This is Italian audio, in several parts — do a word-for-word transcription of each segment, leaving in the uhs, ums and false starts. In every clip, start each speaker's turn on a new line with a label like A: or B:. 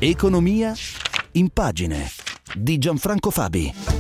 A: Economia in pagine di Gianfranco Fabi.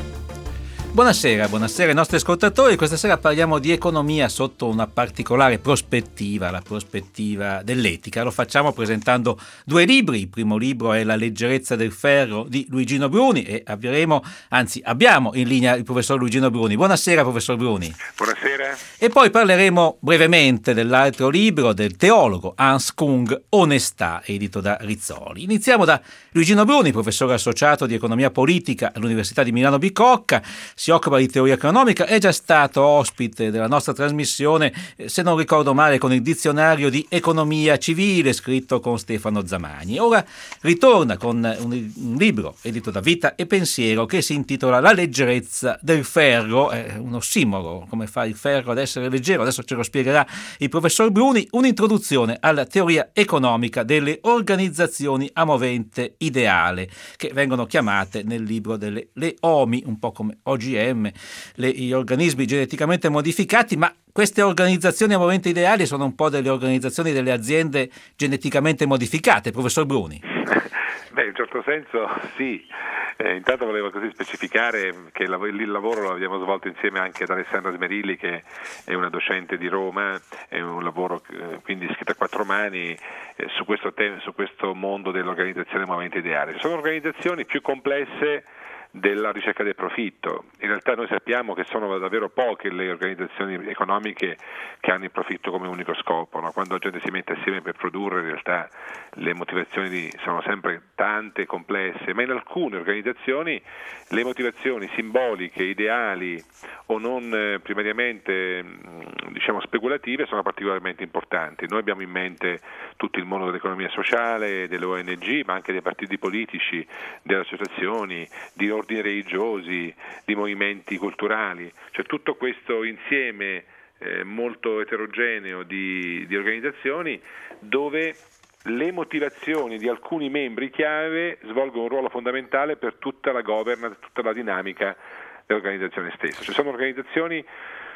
B: Buonasera, buonasera ai nostri ascoltatori. Questa sera parliamo di economia sotto una particolare prospettiva, la prospettiva dell'etica. Lo facciamo presentando due libri. Il primo libro è La leggerezza del ferro di Luigino Bruni e avremo, anzi abbiamo in linea il professor Luigino Bruni. Buonasera professor Bruni.
C: Buonasera.
B: E poi parleremo brevemente dell'altro libro del teologo Hans Kung, Onestà, edito da Rizzoli. Iniziamo da Luigino Bruni, professore associato di economia politica all'Università di Milano Bicocca. Si occupa di teoria economica, è già stato ospite della nostra trasmissione, se non ricordo male, con il dizionario di economia civile scritto con Stefano Zamagni. Ora ritorna con un, un libro edito da Vita e Pensiero che si intitola La leggerezza del ferro, è un ossimoro, come fa il ferro ad essere leggero, adesso ce lo spiegherà il professor Bruni, un'introduzione alla teoria economica delle organizzazioni a movente ideale, che vengono chiamate nel libro delle le O M I, un po' come O G M, le, gli organismi geneticamente modificati, ma queste organizzazioni a movente ideali sono un po' delle organizzazioni delle aziende geneticamente modificate, professor Bruni.
C: Beh, in un certo senso sì. Eh, intanto volevo così specificare che il, lav- il lavoro lo abbiamo svolto insieme anche ad Alessandra Smerilli, che è una docente di Roma, è un lavoro eh, quindi scritto a quattro mani eh, su, questo te- su questo mondo dell'organizzazione a movente ideale. Sono organizzazioni più complesse della ricerca del profitto. In realtà noi sappiamo che sono davvero poche le organizzazioni economiche che hanno il profitto come unico scopo, no? Quando la gente si mette assieme per produrre, in realtà le motivazioni sono sempre tante, complesse, ma in alcune organizzazioni le motivazioni simboliche, ideali o non eh, primariamente diciamo speculative sono particolarmente importanti. Noi abbiamo in mente tutto il mondo dell'economia sociale, delle O N G, ma anche dei partiti politici, delle associazioni, di ordini religiosi, di movimenti culturali, cioè tutto questo insieme eh, molto eterogeneo di, di organizzazioni dove le motivazioni di alcuni membri chiave svolgono un ruolo fondamentale per tutta la governance, tutta la dinamica dell'organizzazione stessa. Ci sono organizzazioni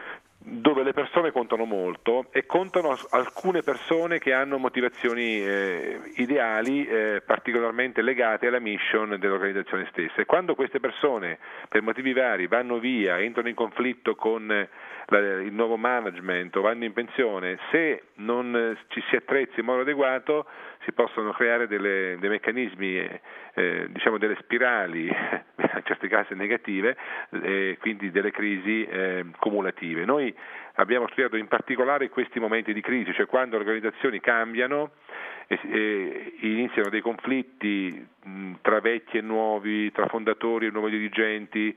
C: dove le persone contano molto e contano alcune persone che hanno motivazioni eh, ideali eh, particolarmente legate alla mission dell'organizzazione stessa, e quando queste persone per motivi vari vanno via, entrano in conflitto con la, il nuovo management o vanno in pensione, se non eh, ci si attrezza in modo adeguato si possono creare delle, dei meccanismi eh, eh, diciamo delle spirali in certi casi negative e eh, quindi delle crisi eh, cumulative. Noi abbiamo studiato in particolare questi momenti di crisi, cioè quando le organizzazioni cambiano e, e iniziano dei conflitti mh, tra vecchi e nuovi, tra fondatori e nuovi dirigenti,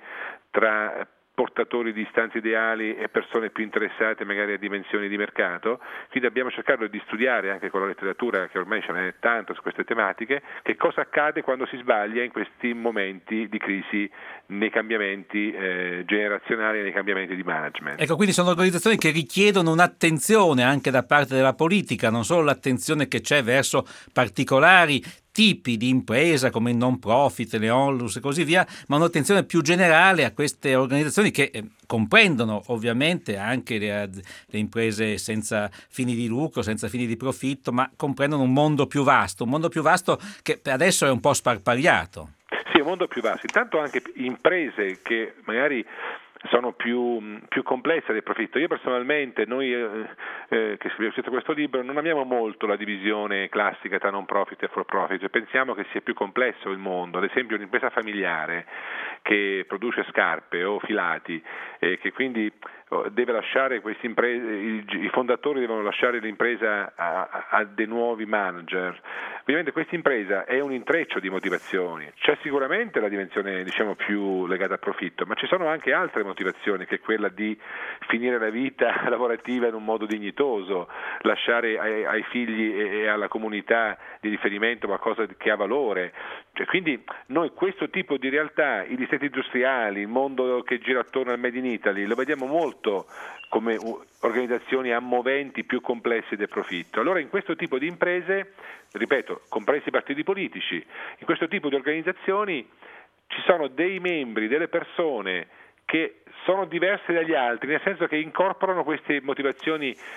C: tra portatori di istanze ideali e persone più interessate magari a dimensioni di mercato. Quindi abbiamo cercato di studiare anche con la letteratura, che ormai ce n'è tanto su queste tematiche, che cosa accade quando si sbaglia in questi momenti di crisi, nei cambiamenti eh, generazionali e nei cambiamenti di management.
B: Ecco, quindi sono organizzazioni che richiedono un'attenzione anche da parte della politica, non solo l'attenzione che c'è verso particolari tipi di impresa come il non profit, le onlus e così via, ma un'attenzione più generale a queste organizzazioni che eh, comprendono ovviamente anche le, le imprese senza fini di lucro, senza fini di profitto, ma comprendono un mondo più vasto, un mondo più vasto che adesso è un po' sparpagliato.
C: Sì, un mondo più vasto, intanto anche imprese che magari sono più, più complesse del profitto. Io personalmente, noi eh, eh, che abbiamo scritto questo libro, non amiamo molto la divisione classica tra non profit e for profit, cioè, pensiamo che sia più complesso il mondo. Ad esempio un'impresa familiare che produce scarpe o filati e eh, che quindi deve lasciare queste imprese, i, i fondatori devono lasciare l'impresa a, a, a dei nuovi manager. Ovviamente questa impresa è un intreccio di motivazioni, c'è sicuramente la dimensione diciamo più legata al profitto, ma ci sono anche altre motivazioni, che è quella di finire la vita lavorativa in un modo dignitoso, lasciare ai, ai figli e, e alla comunità di riferimento qualcosa che ha valore. Cioè, quindi noi questo tipo di realtà, i distretti industriali, il mondo che gira attorno al Made in Italy, lo vediamo molto come organizzazioni ammoventi più complessi del profitto. Allora in questo tipo di imprese, ripeto, compresi i partiti politici, in questo tipo di organizzazioni ci sono dei membri, delle persone che sono diverse dagli altri, nel senso che incorporano queste motivazioni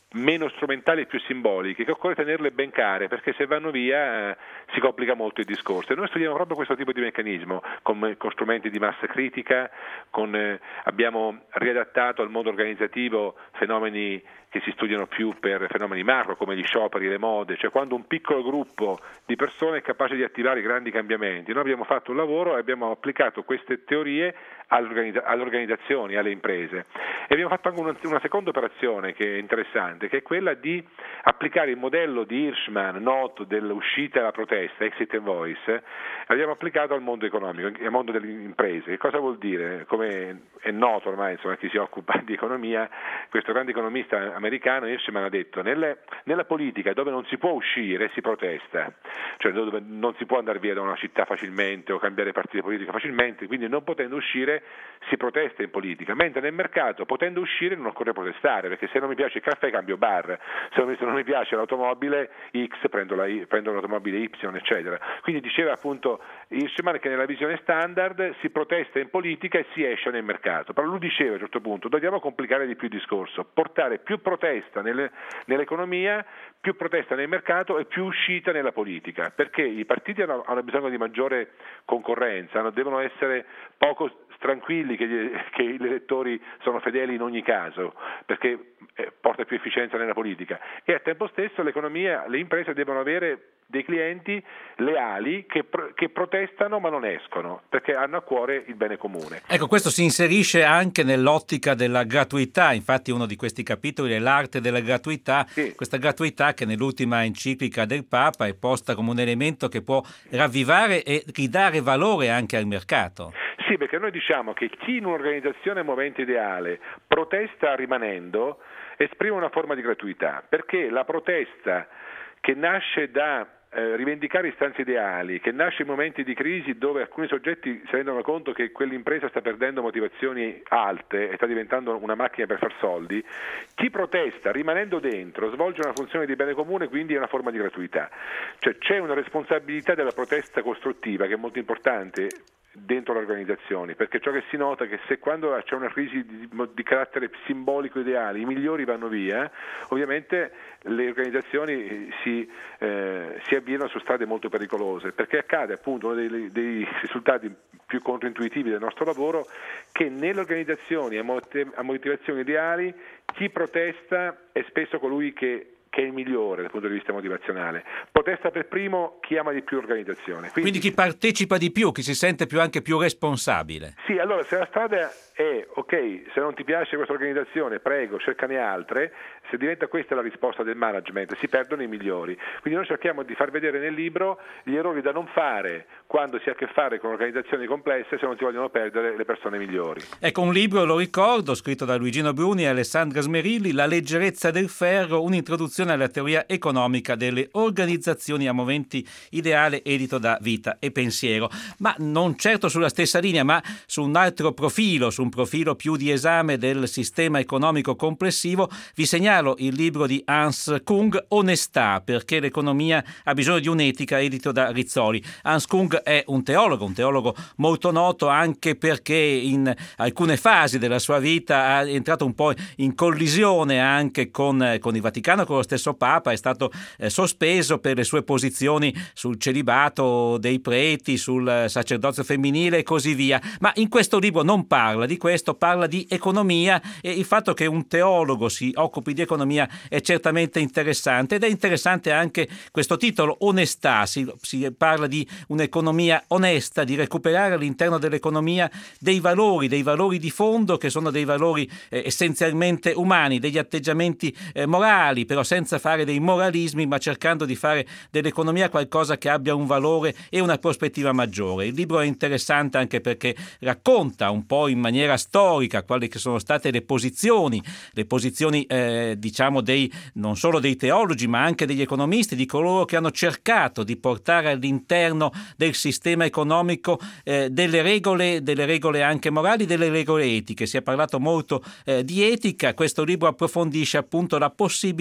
C: meno strumentali e più simboliche, che occorre tenerle ben care, perché se vanno via eh, si complica molto il discorso. E noi studiamo proprio questo tipo di meccanismo, con, con strumenti di massa critica, con, eh, abbiamo riadattato al mondo organizzativo fenomeni che si studiano più per fenomeni macro, come gli scioperi, le mode, cioè quando un piccolo gruppo di persone è capace di attivare grandi cambiamenti. Noi abbiamo fatto un lavoro e abbiamo applicato queste teorie alle organizzazioni, alle imprese, e abbiamo fatto anche una, una seconda operazione che è interessante, che è quella di applicare il modello di Hirschman, noto dell'uscita alla protesta, exit and voice, l'abbiamo applicato al mondo economico, al mondo delle imprese. Che cosa vuol dire? Come è noto ormai, insomma, chi si occupa di economia, questo grande economista americano Hirschman ha detto: nelle, nella politica dove non si può uscire si protesta, cioè dove non si può andare via da una città facilmente o cambiare partito politico facilmente, quindi non potendo uscire si protesta in politica, mentre nel mercato, potendo uscire, non occorre protestare, perché se non mi piace il caffè cambio bar, se non, se non mi piace l'automobile X prendo, la, prendo l'automobile Y, eccetera. Quindi diceva appunto Hirschman che nella visione standard si protesta in politica e si esce nel mercato, però lui diceva a un certo punto dobbiamo complicare di più il discorso, portare più protesta nelle, nell'economia, più protesta nel mercato e più uscita nella politica, perché i partiti hanno, hanno bisogno di maggiore concorrenza, hanno, devono essere poco tranquilli che gli, che gli elettori sono fedeli in ogni caso, perché eh, porta più efficienza nella politica, e al tempo stesso l'economia, le imprese devono avere dei clienti leali che, che protestano ma non escono, perché hanno a cuore il bene comune.
B: Ecco, questo si inserisce anche nell'ottica della gratuità, infatti uno di questi capitoli è l'arte della gratuità, sì. Questa gratuità che nell'ultima enciclica del Papa è posta come un elemento che può ravvivare e ridare valore anche al mercato.
C: Sì, perché noi diciamo che chi in un'organizzazione movente ideale protesta rimanendo esprime una forma di gratuità, perché la protesta che nasce da eh, rivendicare istanze ideali, che nasce in momenti di crisi dove alcuni soggetti si rendono conto che quell'impresa sta perdendo motivazioni alte e sta diventando una macchina per far soldi, chi protesta rimanendo dentro svolge una funzione di bene comune, quindi è una forma di gratuità. Cioè c'è una responsabilità della protesta costruttiva che è molto importante dentro le organizzazioni, perché ciò che si nota è che se quando c'è una crisi di, di carattere simbolico ideale i migliori vanno via, ovviamente le organizzazioni si, eh, si avviano su strade molto pericolose, perché accade appunto uno dei, dei risultati più controintuitivi del nostro lavoro, che nelle organizzazioni a motivazioni ideali chi protesta è spesso colui che che è il migliore dal punto di vista motivazionale. Protesta per primo chi ama di più l'organizzazione. Quindi,
B: Quindi chi partecipa di più, chi si sente più anche più responsabile.
C: Sì, allora se la strada è ok, se non ti piace questa organizzazione, prego, cercane altre, se diventa questa la risposta del management, si perdono i migliori. Quindi noi cerchiamo di far vedere nel libro gli errori da non fare quando si ha a che fare con organizzazioni complesse, se non si vogliono perdere le persone migliori.
B: Ecco, un libro, lo ricordo, scritto da Luigino Bruni e Alessandra Smerilli, La leggerezza del ferro, un'introduzione alla teoria economica delle organizzazioni a moventi ideale, edito da Vita e Pensiero. Ma non certo sulla stessa linea, ma su un altro profilo, su un profilo più di esame del sistema economico complessivo, vi segnalo il libro di Hans Kung, Onestà, perché l'economia ha bisogno di un'etica, edito da Rizzoli. Hans Kung è un teologo, un teologo molto noto anche perché in alcune fasi della sua vita è entrato un po' in collisione anche con, con il Vaticano, con lo stesso Papa, è stato eh, sospeso per le sue posizioni sul celibato dei preti, sul sacerdozio femminile e così via. Ma in questo libro non parla di questo, parla di economia, e il fatto che un teologo si occupi di economia è certamente interessante, ed è interessante anche questo titolo, Onestà. Si, si parla di un'economia onesta, di recuperare all'interno dell'economia dei valori, dei valori di fondo che sono dei valori eh, essenzialmente umani, degli atteggiamenti eh, morali, però senza fare dei moralismi, ma cercando di fare dell'economia qualcosa che abbia un valore e una prospettiva maggiore. Il libro è interessante anche perché racconta un po' in maniera storica quali che sono state le posizioni, le posizioni eh, diciamo dei non solo dei teologi ma anche degli economisti, di coloro che hanno cercato di portare all'interno del sistema economico eh, delle regole, delle regole anche morali, delle regole etiche. Si è parlato molto eh, di etica. Questo libro approfondisce appunto la possibilità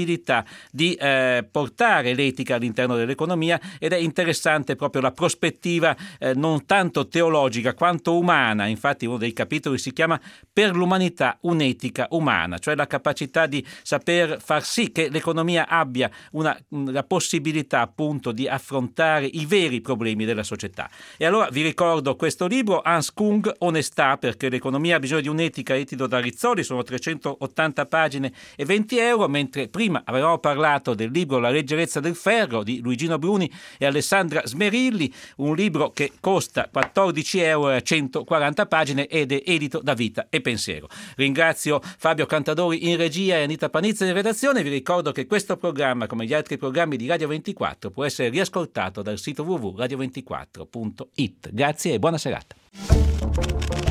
B: di eh, portare l'etica all'interno dell'economia, ed è interessante proprio la prospettiva eh, non tanto teologica quanto umana. Infatti uno dei capitoli si chiama Per l'umanità un'etica umana, cioè la capacità di saper far sì che l'economia abbia una, la possibilità appunto di affrontare i veri problemi della società. E allora vi ricordo questo libro, Hans Kung, Onestà, perché l'economia ha bisogno di un'etica, edito da Rizzoli, sono trecentottanta pagine e venti euro, mentre prima avevamo parlato del libro La leggerezza del ferro di Luigino Bruni e Alessandra Smerilli, un libro che costa quattordici euro a centoquaranta pagine ed è edito da Vita e Pensiero. Ringrazio Fabio Cantadori in regia e Anita Panizza in redazione. Vi ricordo che questo programma, come gli altri programmi di Radio ventiquattro, può essere riascoltato dal sito w w w punto radio ventiquattro punto it. Grazie e buona serata.